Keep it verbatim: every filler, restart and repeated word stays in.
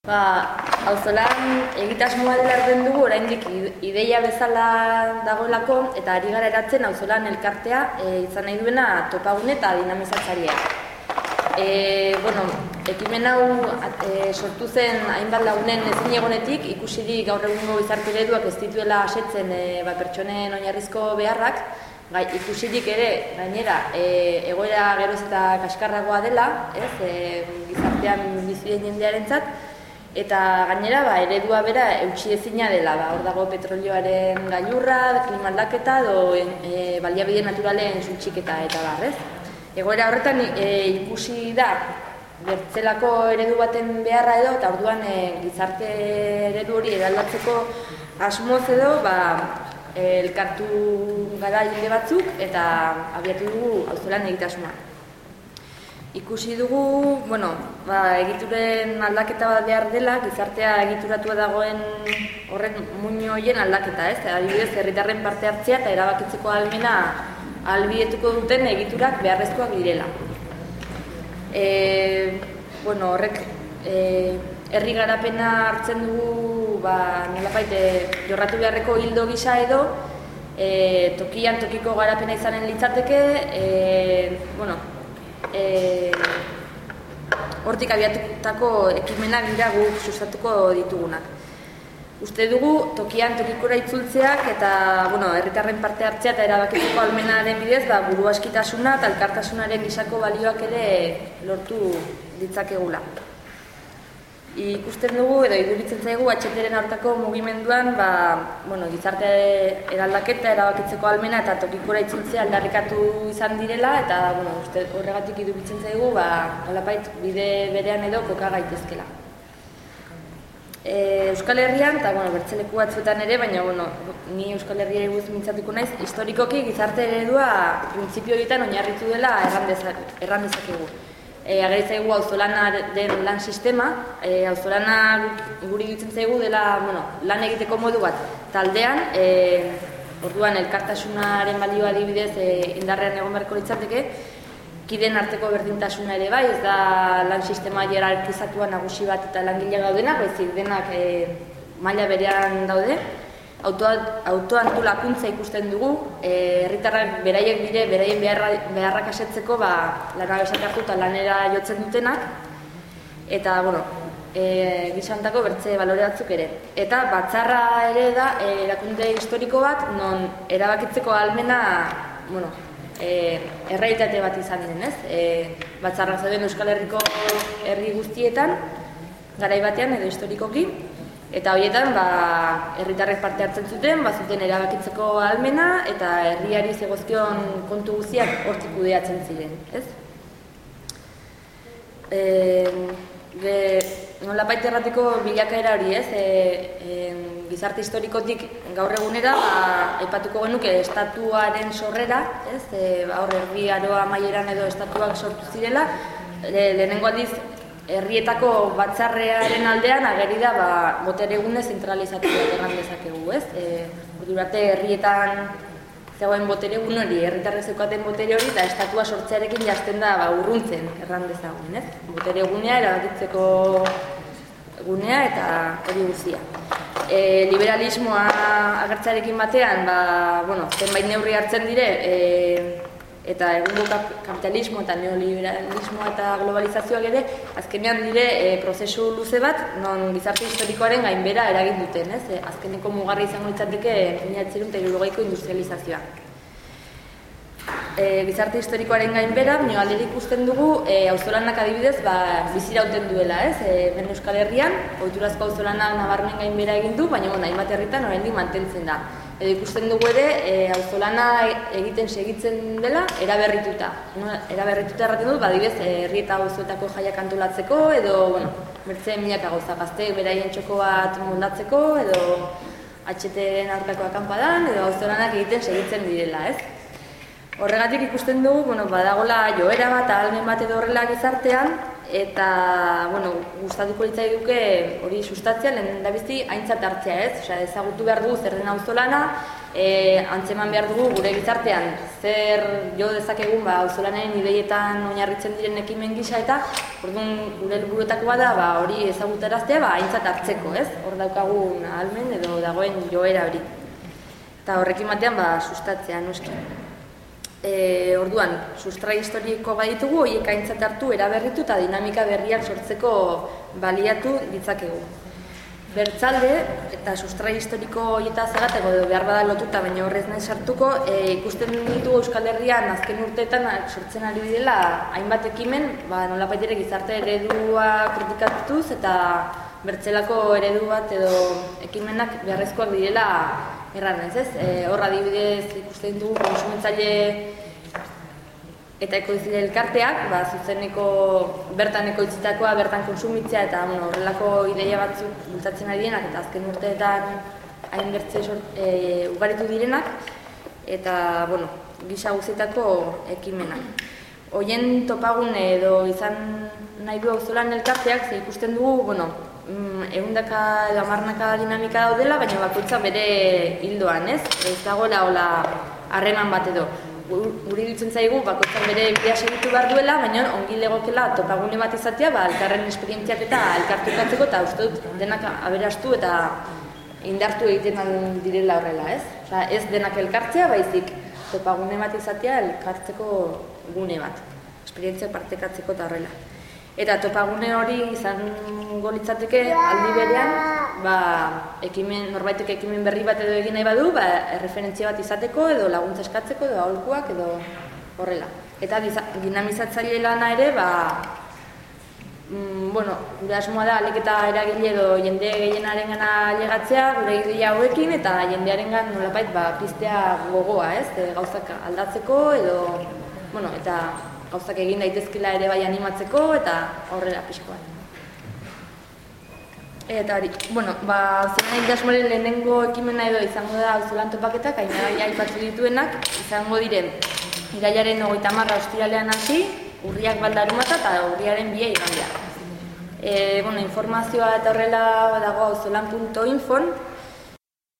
Ba, auzolan egitasmoa dela erden dugu, oraindik ideia bezala dagoelako, eta ari gara eratzen auzolan elkartea e, izan nahi duena topagune eta dinamizatzailea. E, bueno, ekimen hau e, sortu zen hainbat lagunen ezin egonetik, ikusirik gaur egungo gizarte ereduak ez dituela asetzen e, ba, pertsonen oinarrizko beharrak, gai, ikusirik ere gainera e, egoera geroz eta kaskarragoa dela, ez, e, gizartean bizi den jendearentzat. Eta gainera, ba, eredua bera eutsi ezina dela, ba, hor dago petrolioaren gailurra, klima aldaketa edo e, baliabide naturalen suntsiketa eta bar, ez? Egoera horretan e, ikusi da bertzelako eredu baten beharra edo, eta orduan e, gizarte eredu hori eraldatzeko asmoz edo, ba, e, elkartu gara jende batzuk eta abiatu dugu auzolan egitasmoa. Ikusi dugu, bueno, ba, egituren aldaketa bat behar dela, gizartea egituratua dagoen horren muino horien aldaketa, ez? Adibidez, herritarren parte hartzea eta erabakitzeko ahalmena ahalbidetuko duten egiturak beharrezkoak direla. E, bueno, horrek e, herri garapena hartzen dugu, ba, nolabait jorratu beharreko hildo gisa edo, e, tokian tokiko garapena izanen litzateke, e, bueno, E, hortik abiatutako ekimenak dira guk sustatuko ditugunak. Uste dugu tokian tokikora itzultzeak eta bueno, herritarren parte hartzea eta erabakitzeko ahalmenaren bidez ba, buru askitasuna eta elkartasunaren gisako balioak ere lortu ditzakegula. Ikusten dugu edo iduritzen zaigu H T ren aurkako mugimenduan ba, bueno, gizarte eraldaketa, erabakitzeko ahalmena eta tokikora itzultzea aldarrikatu izan direla eta bueno, uste horregatik iduritzen zaigu ba, nolabait bide berean edo koka gaitezkela. E, Euskal Herrian, eta bueno, bertzeleku batzuetan ere, baina bueno, ni Euskal Herriari buruz mintzatuko naiz, historikoki gizarte eredua printzipio horietan oinarritu dela erran dezakegu. E, Ageritzaigu auzolana den lan sistema, e, auzolana guri dutzen zaigu dela bueno, lan egiteko modu bat taldean, e, orduan elkartasunaren balioa adibidez e, indarrean egon beharko litzateke, kideen arteko berdintasuna ere bai, ez da lan sistema hierarkizatua nagusi bat eta langile gaudenak, baizik denak e, maila berean daude. Autoantolakuntza ikusten dugu, herritarrak beraiek dire, beraien beharra, beharrak asetzeko ba, lana besak hartu eta lanera jotzen dutenak, eta bueno, e, gizantako bertze balore batzuk ere. Eta batzarra ere da, e, erakunde historiko bat, non erabakitzeko ahalmena bueno, e, errealitate bat izan den, ez? E, batzarrak zauden Euskal Herriko herri guztietan, garai batean edo historikoki, eta horietan, ba, herritarrek parte hartzen zuten, bazuten erabakitzeko ahalmena eta herriari zegozkion kontu guztiak hortik kudeatzen ziren, ez? E, ge, nolabait erratiko bilakaera hori, ez? E, e, gizarte historikotik gaur egunera, ba, aipatuko genuke estatuaren sorrera, ez? E, ba, hor herri aroa amaieran edo estatuak sortu zirela, le, lehenengo aldiz herrietako batzarrearen aldean ageri da ba, boteregune zentralizatu bat erran dezakegu, ez? E, Ordurarte herrietan zegoen boteregun hori, herritarrek zeukaten botere hori eta estatua sortzearekin jazten da ba, urruntzen erran dezagun, ez? Boteregunea erabakitzeko gunea eta hori guztia. E, liberalismoa agertzearekin batean, ba, bueno, zenbait neurri hartzen dire, e, eta egungo kapitalismo eta neoliberalismo eta globalizazioak ere azkenean dire e, prozesu luze bat non gizarte historikoaren gainbera eragin duten, ez? E, azkeneko mugarri izango litzateke mila bederatziehun eta hirurogeiko industrializazioa. E, gizarte historikoaren gainbera, baina alderik ikusten dugu e, auzolanak adibidez ba, bizirauten duela, ez? E, ben Euskal Herrian, ohiturazko auzolanak nabarmen gainbera egin du, baina bueno, hainbat herritan oraindik mantentzen da. Edo ikusten dugu ere, e, auzolana egiten segitzen dela, eraberrituta. No? Eraberrituta erraten dut, badibez, herri eta auzoetako jaiak antolatzeko, edo, bueno, bertzen milaka gauza, gazteek beraien txoko bat moldatzeko, edo H T ren aurkako akanpadan, edo auzolanak egiten segitzen direla, ez? Horregatik ikusten dugu, bueno, badagola joera bat, ahalmen bat edo horrela gizartean, eta, bueno, gustatuko litzai duke hori sustatzea, lehen da bizti, aintzat hartzea, ez? Osea, ezagutu behar dugu zer den auzolana, antzeman behar dugu gure gizartean zer jo dezakegun auzolanaren ideietan oinarritzen diren ekimen gisa eta orduan gure helburuetakoa da hori ezagutaraztea aintzat hartzeko, ez? Hor daukagun ahalmen edo dagoen joera hori. Eta horrekin batean sustatzea noski. Orduan, sustrai historiko baditugu, horiek aintzat hartu, eraberritu eta dinamika berriak sortzeko baliatu ditzakegu. Bertzalde, eta sustrai historiko horietaz agateko edo behar bada lotuta, baina horrez nahi sartuko, ikusten ditugu Euskal Herrian azken urteetan sortzen ari direla hainbat ekimen, nolabait ere gizarte eredua kritikatuz eta bertzelako eredu bat edo ekimenak beharrezkoak direla erranez, ez? Horra adibidez ikusten dugu konsumentzaile eta ekoizile elkarteak, zuzeneko bertan ekoitzitakoa, bertan konsumitzea eta horrelako ideia batzuk bultatzen ari dienak eta azken urteetan hain bertze ugaritu direnak eta gisa guztietako ekimenak. Horien topagune edo izan nahi du auzolan elkarteak, ze ikusten dugu, ehundaka edo hamarnaka dinamika daudela, baina bakoitza bere hildoan, ez? Ez dagoela hola harreman bat edo. Guri ditzen zaigu, bakoitzak bere bidea segitu behar duela, baina ongi legokela topagune bat izatea, elkarren esperientziak eta elkartukatzeko eta uste dut denak aberastu eta indartu egiten direla horrela, ez? Ez denak elkartzea, baizik topagune bat izatea elkartzeko gune bat, esperientziak partekatzeko eta horrela. Eta topagune hori izango litzateke aldi berean, norbaitek ekimen berri bat edo egin nahi badu, erreferentzia bat izateko edo laguntza eskatzeko edo aholkuak edo horrela. Eta dinamizatzaile lana ere, gure asmoa da ahalik eta eragile edo jende gehienaren gana llegatzea, gure ideia hauekin eta jendearen gan nolapait piztea gogoa, ez? Gauzak aldatzeko edo, eta gauzak egin daitezkela ere bai animatzeko eta horrela pixko bat. Eta hori, auzolan egitasmoaren lehenengo ekimena edo izango da auzolan topaketak, hain aipatu dituenak, izango diren irailaren hogeita hamarra ostiralean hasi, urriak baldarumata eta urriaren bia igandea. Informazioa eta horrela dago auzolan puntu infon,